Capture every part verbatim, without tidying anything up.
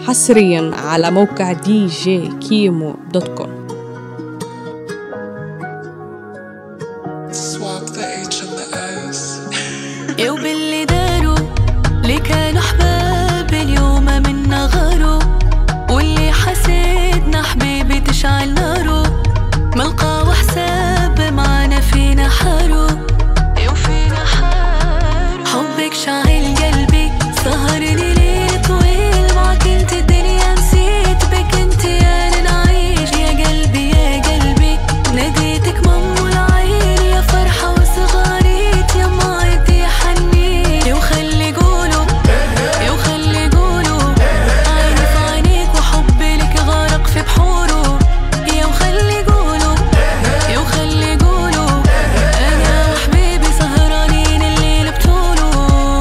حصريا على موقع دي جي كيمو دوت كوم. يو باللي داروا اللي كانوا احباب اليوم منا غاروا، واللي حسيدنا حبيبي تشعل نارو، ملقاو حساب معانا فينا حارو، يو فينا حارو. حبك شاعل قلبي سهرني ليل طويل، معك انت الدنيا نسيت بك انت انا نعيش، يا قلبي يا قلبي ناديتك مم العين، يا فرحة وصغاريت يا مايتي حنين، يو خلي قولوا يو خلي قولوا عيني في عينيك وحبي لك غارق في بحوره، يو خلي قولوا يو خلي قولوا انا وحبيبي سهرانين الليل بطوله،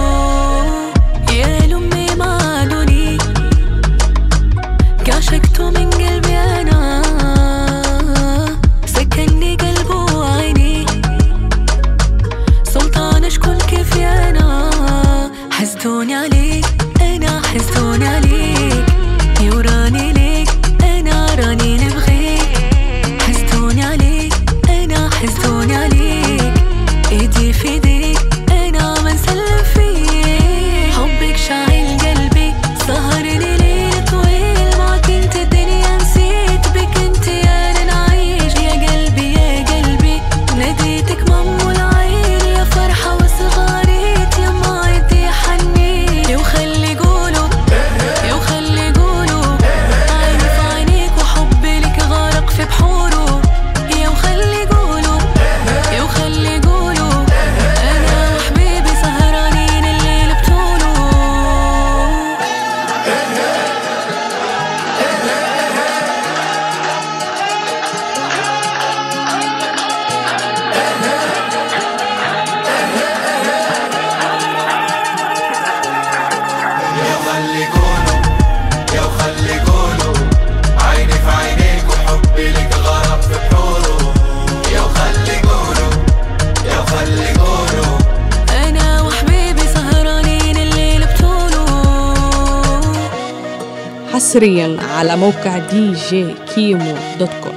يا لامي ما عادوني عشقته من قلبي انا، سكنني قلبه وعيني سلطان اشكون كيف انا، حسدوني عليك انا حسدوني عليك، يوراني ليك انا راني نبغيك، حسدوني عليك انا حسدوني عليك، ايدي في ايديك انا ما نسلم فيك، حبك شاعل قلبي سهرني ليل طويل، معك انت الدنيا نسيت بك انت انا نعيش، يا قلبي يا قلبي ناديتك مم العين، يا فرحة وصغاريت يا مايتي حنين، يو خلي قولوا يو خلي قولوا عيني في عينيك وحبي لك غارق في بحوره، يو خلي قولوا يو خلي قولوا انا وحبيبي سهرانين الليل بطوله. يا خلي قولوا يا خلي قولوا عيني في عينيك وحبي لك غرق في بحوره، يا خلي قولوا يا خلي قولوا انا وحبيبي سهرانين الليل بطوله. حصريا على موقع دي جي كيمو دوت كوم.